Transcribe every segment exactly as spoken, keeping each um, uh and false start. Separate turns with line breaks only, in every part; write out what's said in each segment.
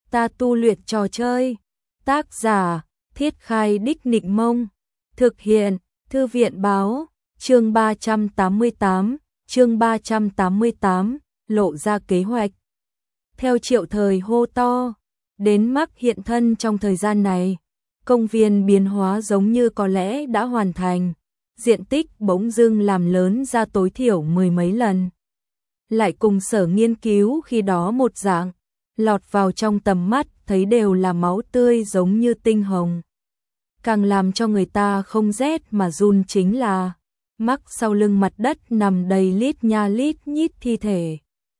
ta tu luyện trò chơi. Tác giả, Thiết Khai Đích Nịnh Mông. Thực hiện, Thư viện Báo. Chương ba trăm tám mươi tám, chương ba trăm tám mươi tám, lộ ra kế hoạch. Theo Triệu Thời hô to, đến Mắc hiện thân trong thời gian này, công viên biến hóa giống như có lẽ đã hoàn thành, diện tích bỗng dưng làm lớn ra tối thiểu mười mấy lần. Lại cùng sở nghiên cứu khi đó một dạng, lọt vào trong tầm mắt thấy đều là máu tươi giống như tinh hồng. Càng làm cho người ta không rét mà run chính là Mắc sau lưng mặt đất nằm đầy lít nha lít nhít thi thể.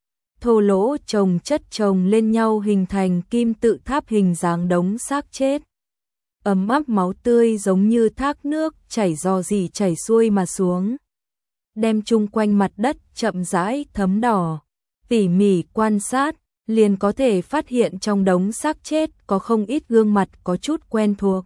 Thô lỗ chồng chất chồng lên nhau hình thành kim tự tháp hình dáng đống xác chết. Ấm áp máu tươi giống như thác nước chảy rò rỉ chảy xuôi mà xuống, đem chung quanh mặt đất chậm rãi thấm đỏ. Tỉ mỉ quan sát, liền có thể phát hiện trong đống xác chết có không ít gương mặt có chút quen thuộc.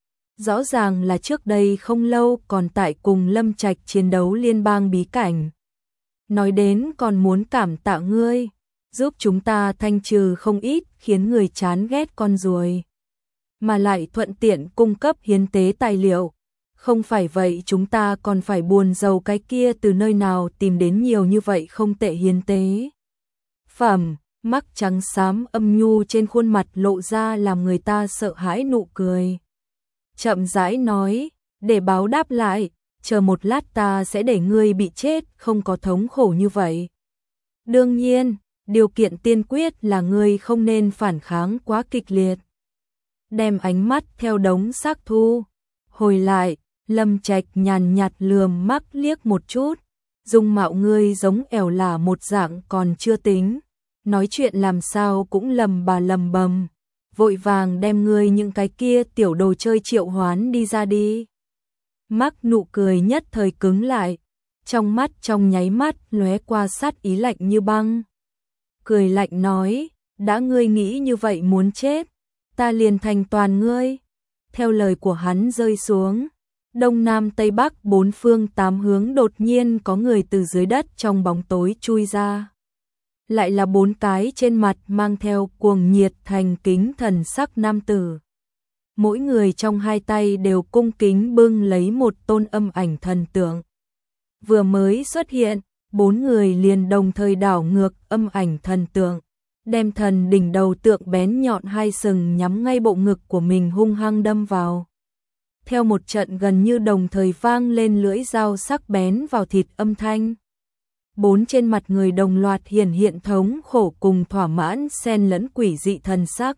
Rõ ràng là trước đây không lâu còn tại cùng Lâm Trạch chiến đấu liên bang bí cảnh. Nói đến còn muốn cảm tạ ngươi, giúp chúng ta thanh trừ không ít khiến người chán ghét con ruồi, mà lại thuận tiện cung cấp hiến tế tài liệu. Không phải vậy chúng ta còn phải buồn rầu cái kia từ nơi nào tìm đến nhiều như vậy không tệ hiến tế phẩm. Mắc trắng xám âm nhu trên khuôn mặt lộ ra làm người ta sợ hãi nụ cười. Chậm rãi nói, để báo đáp lại, chờ một lát ta sẽ để ngươi bị chết không có thống khổ như vậy. Đương nhiên, điều kiện tiên quyết là ngươi không nên phản kháng quá kịch liệt. Đem ánh mắt theo đống xác thu hồi lại, Lâm Trạch nhàn nhạt lườm Mắc liếc một chút. Dung mạo ngươi giống ẻo lả một dạng còn chưa tính, nói chuyện làm sao cũng lầm bà lầm bầm. Vội vàng đem ngươi những cái kia tiểu đồ chơi triệu hoán đi ra đi. Mắc nụ cười nhất thời cứng lại, trong mắt trong nháy mắt lóe qua sát ý lạnh như băng. Cười lạnh nói, đã ngươi nghĩ như vậy muốn chết, ta liền thành toàn ngươi. Theo lời của hắn rơi xuống, đông nam tây bắc bốn phương tám hướng đột nhiên có người từ dưới đất trong bóng tối chui ra. Lại là bốn cái trên mặt mang theo cuồng nhiệt thành kính thần sắc nam tử. Mỗi người trong hai tay đều cung kính bưng lấy một tôn âm ảnh thần tượng. Vừa mới xuất hiện, bốn người liền đồng thời đảo ngược âm ảnh thần tượng, đem thần đỉnh đầu tượng bén nhọn hai sừng nhắm ngay bộ ngực của mình hung hăng đâm vào. Theo một trận gần như đồng thời vang lên lưỡi dao sắc bén vào thịt âm thanh. Bốn trên mặt người đồng loạt hiển hiện thống khổ cùng thỏa mãn xen lẫn quỷ dị thần sắc.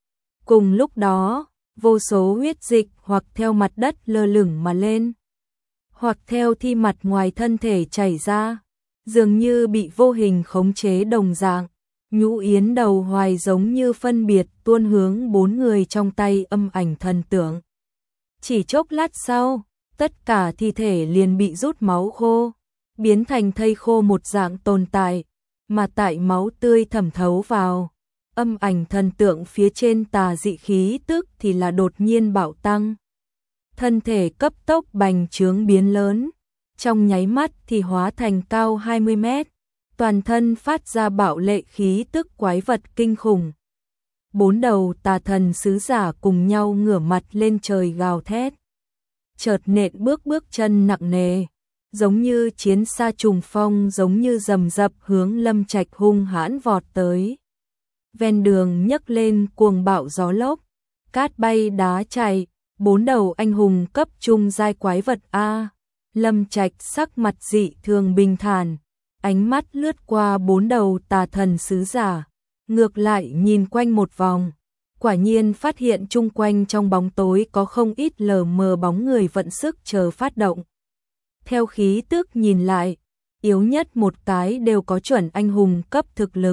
Cùng lúc đó, vô số huyết dịch hoặc theo mặt đất lơ lửng mà lên, hoặc theo thi mặt ngoài thân thể chảy ra, dường như bị vô hình khống chế đồng dạng. Nhũ yến đầu hoài giống như phân biệt tuôn hướng bốn người trong tay âm ảnh thần tượng. Chỉ chốc lát sau, tất cả thi thể liền bị rút máu khô, biến thành thây khô một dạng tồn tại, mà tại máu tươi thẩm thấu vào, âm ảnh thần tượng phía trên tà dị khí tức thì là đột nhiên bạo tăng. Thân thể cấp tốc bành trướng biến lớn, trong nháy mắt thì hóa thành cao hai mươi mét, toàn thân phát ra bạo lệ khí tức quái vật kinh khủng. Bốn đầu tà thần sứ giả cùng nhau ngửa mặt lên trời gào thét. Chợt nện bước bước chân nặng nề, giống như chiến xa trùng phong giống như rầm rập hướng Lâm Trạch hung hãn vọt tới. Ven đường nhấc lên cuồng bạo gió lốc, cát bay đá chạy, bốn đầu anh hùng cấp trung giai quái vật A. Lâm Trạch sắc mặt dị thường bình thản, ánh mắt lướt qua bốn đầu tà thần sứ giả, ngược lại nhìn quanh một vòng, quả nhiên phát hiện chung quanh trong bóng tối có không ít lờ mờ bóng người vận sức chờ phát động. Theo khí tức nhìn lại, yếu nhất một cái đều có chuẩn anh hùng cấp thực lực.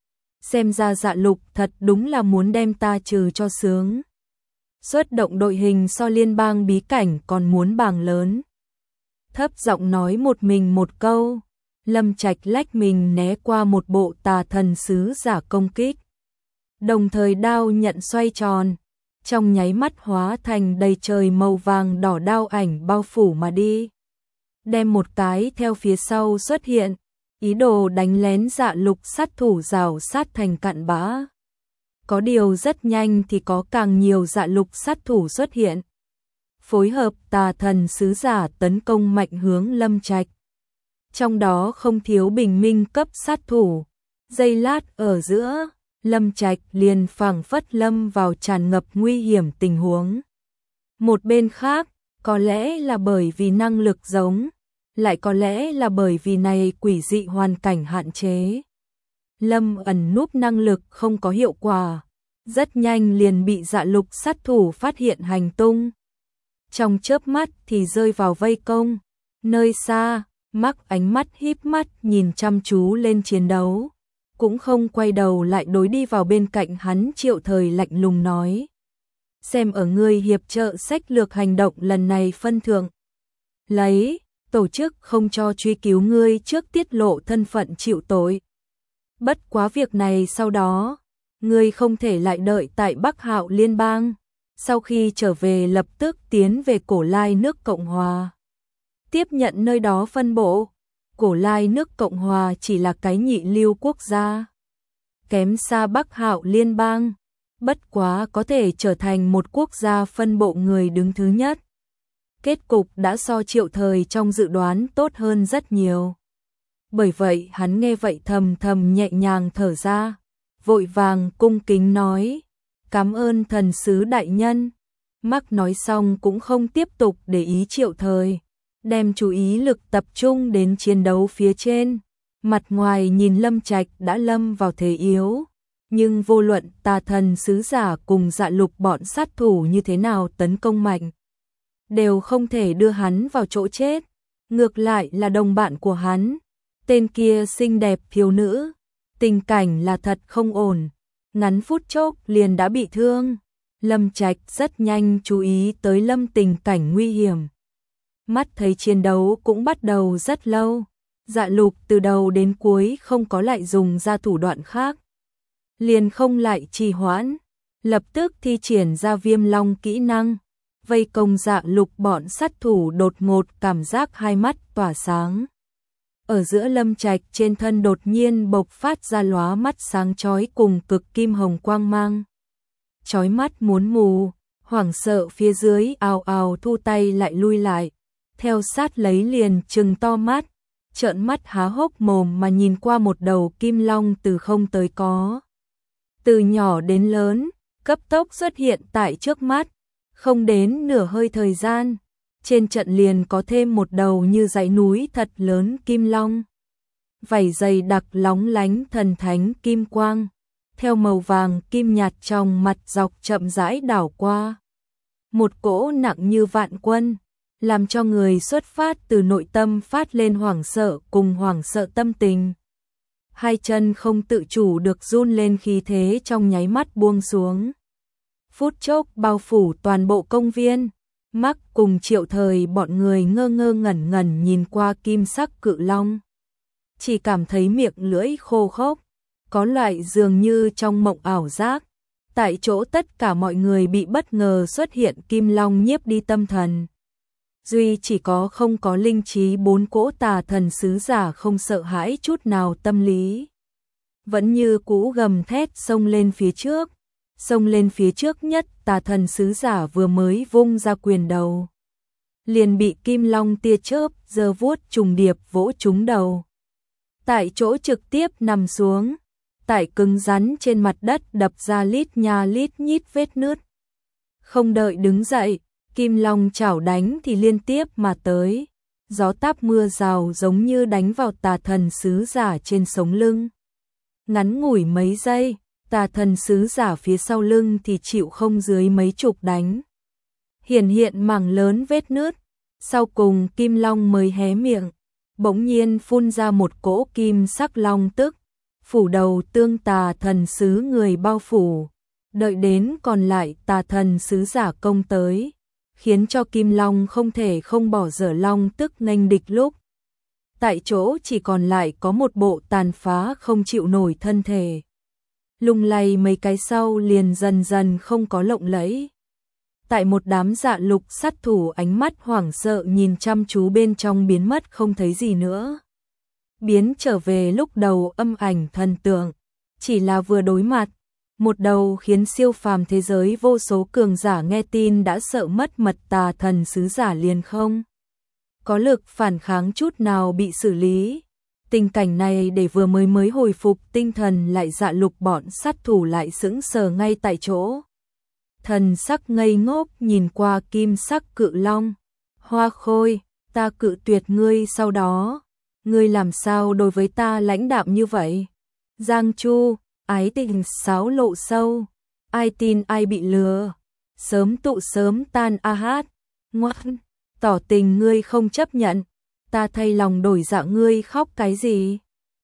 Xem ra Dạ Lục thật đúng là muốn đem ta trừ cho sướng. Xuất động đội hình so liên bang bí cảnh còn muốn bàng lớn. Thấp giọng nói một mình một câu, Lâm Trạch lách mình né qua một bộ tà thần sứ giả công kích. Đồng thời đao nhận xoay tròn, trong nháy mắt hóa thành đầy trời màu vàng đỏ đao ảnh bao phủ mà đi. Đem một cái theo phía sau xuất hiện, ý đồ đánh lén Dạ Lục sát thủ rào sát thành cặn bã. Có điều rất nhanh thì có càng nhiều dạ lục sát thủ xuất hiện. Phối hợp tà thần sứ giả tấn công mạnh hướng Lâm Trạch. Trong đó không thiếu bình minh cấp sát thủ. Giây lát ở giữa, Lâm Trạch liền phảng phất lâm vào tràn ngập nguy hiểm tình huống. Một bên khác, có lẽ là bởi vì năng lực giống, lại có lẽ là bởi vì này quỷ dị hoàn cảnh hạn chế. Lâm ẩn núp năng lực không có hiệu quả, rất nhanh liền bị dạ lục sát thủ phát hiện hành tung. Trong chớp mắt thì rơi vào vây công, nơi xa, Mắc ánh mắt híp mắt nhìn chăm chú lên chiến đấu, cũng không quay đầu lại đối đi vào bên cạnh hắn Triệu Thời lạnh lùng nói. Xem ở ngươi hiệp trợ sách lược hành động lần này phân thưởng. Lấy, tổ chức không cho truy cứu ngươi trước tiết lộ thân phận chịu tội. Bất quá việc này sau đó, ngươi không thể lại đợi tại Bắc Hạo Liên bang. Sau khi trở về lập tức tiến về Cổ Lai nước Cộng Hòa. Tiếp nhận nơi đó phân bộ. Cổ Lai nước Cộng Hòa chỉ là cái nhị lưu quốc gia. Kém xa Bắc Hạo Liên bang. Bất quá có thể trở thành một quốc gia phân bộ người đứng thứ nhất. Kết cục đã so Triệu Thời trong dự đoán tốt hơn rất nhiều. Bởi vậy hắn nghe vậy thầm thầm nhẹ nhàng thở ra, vội vàng cung kính nói, cảm ơn thần sứ đại nhân. Mắc nói xong cũng không tiếp tục để ý Triệu Thời, đem chú ý lực tập trung đến chiến đấu phía trên. Mặt ngoài nhìn Lâm Trạch đã lâm vào thế yếu, nhưng vô luận tà thần sứ giả cùng dạ lục bọn sát thủ như thế nào tấn công mạnh, đều không thể đưa hắn vào chỗ chết. Ngược lại là đồng bạn của hắn, tên kia xinh đẹp thiếu nữ, tình cảnh là thật không ổn, ngắn phút chốc liền đã bị thương. Lâm Trạch rất nhanh chú ý tới Lâm tình cảnh nguy hiểm. Mắt thấy chiến đấu cũng bắt đầu rất lâu, dạ lục từ đầu đến cuối không có lại dùng ra thủ đoạn khác. Liền không lại trì hoãn, lập tức thi triển ra viêm long kỹ năng, vây công dạ lục bọn sát thủ đột ngột cảm giác hai mắt tỏa sáng. Ở giữa Lâm Trạch trên thân đột nhiên bộc phát ra lóa mắt sáng chói cùng cực kim hồng quang mang. Chói mắt muốn mù, hoảng sợ phía dưới ào ào thu tay lại lui lại, theo sát lấy liền trừng to mắt, trợn mắt há hốc mồm mà nhìn qua một đầu kim long từ không tới có. Từ nhỏ đến lớn, cấp tốc xuất hiện tại trước mắt, không đến nửa hơi thời gian, trên trận liền có thêm một đầu như dãy núi thật lớn kim long. Vảy dày đặc lóng lánh thần thánh kim quang, theo màu vàng kim nhạt trong mặt dọc chậm rãi đảo qua. Một cỗ nặng như vạn quân, làm cho người xuất phát từ nội tâm phát lên hoảng sợ cùng hoảng sợ tâm tình. Hai chân không tự chủ được run lên, khí thế trong nháy mắt buông xuống. Phút chốc bao phủ toàn bộ công viên. Mắc cùng Triệu Thời bọn người ngơ ngơ ngẩn ngẩn nhìn qua kim sắc cự long. Chỉ cảm thấy miệng lưỡi khô khốc, có loại dường như trong mộng ảo giác. Tại chỗ tất cả mọi người bị bất ngờ xuất hiện kim long nhiếp đi tâm thần. Duy chỉ có không có linh trí bốn cỗ tà thần sứ giả không sợ hãi chút nào tâm lý. Vẫn như cũ gầm thét xông lên phía trước. Xông lên phía trước nhất, tà thần sứ giả vừa mới vung ra quyền đầu, liền bị kim long tia chớp giơ vuốt trùng điệp vỗ trúng đầu. Tại chỗ trực tiếp nằm xuống, tại cứng rắn trên mặt đất đập ra lít nha lít nhít vết nứt. Không đợi đứng dậy, kim long chảo đánh thì liên tiếp mà tới, gió táp mưa rào giống như đánh vào tà thần sứ giả trên sống lưng. Ngắn ngủi mấy giây, tà thần sứ giả phía sau lưng thì chịu không dưới mấy chục đánh. Hiển hiện mảng lớn vết nứt, sau cùng kim long mới hé miệng, bỗng nhiên phun ra một cỗ kim sắc long tức, phủ đầu tương tà thần sứ người bao phủ. Đợi đến còn lại tà thần sứ giả công tới, khiến cho kim long không thể không bỏ dở long tức nghênh địch lúc. Tại chỗ chỉ còn lại có một bộ tàn phá không chịu nổi thân thể. Lung lay mấy cái sau liền dần dần không có lộng lẫy. Tại một đám dạ lục sát thủ ánh mắt hoảng sợ nhìn chăm chú bên trong biến mất không thấy gì nữa. Biến trở về lúc đầu âm ảnh thần tượng, chỉ là vừa đối mặt, Một đầu khiến siêu phàm thế giới vô số cường giả nghe tin đã sợ mất mật, tà thần sứ giả liền không có lực phản kháng chút nào bị xử lý. Tình cảnh này để vừa mới mới hồi phục tinh thần lại Dạ Lục bọn sát thủ lại sững sờ ngay tại chỗ. Thần sắc ngây ngốc nhìn qua kim sắc cự long. Hoa Khôi, ta cự tuyệt ngươi, sau đó ngươi làm sao đối với ta lãnh đạm như vậy? Giang Chu, ái tình sáo lộ sâu, ai tin ai bị lừa, sớm tụ sớm tan a hát, ngoan, tỏ tình ngươi không chấp nhận, ta thay lòng đổi dạ, ngươi khóc cái gì?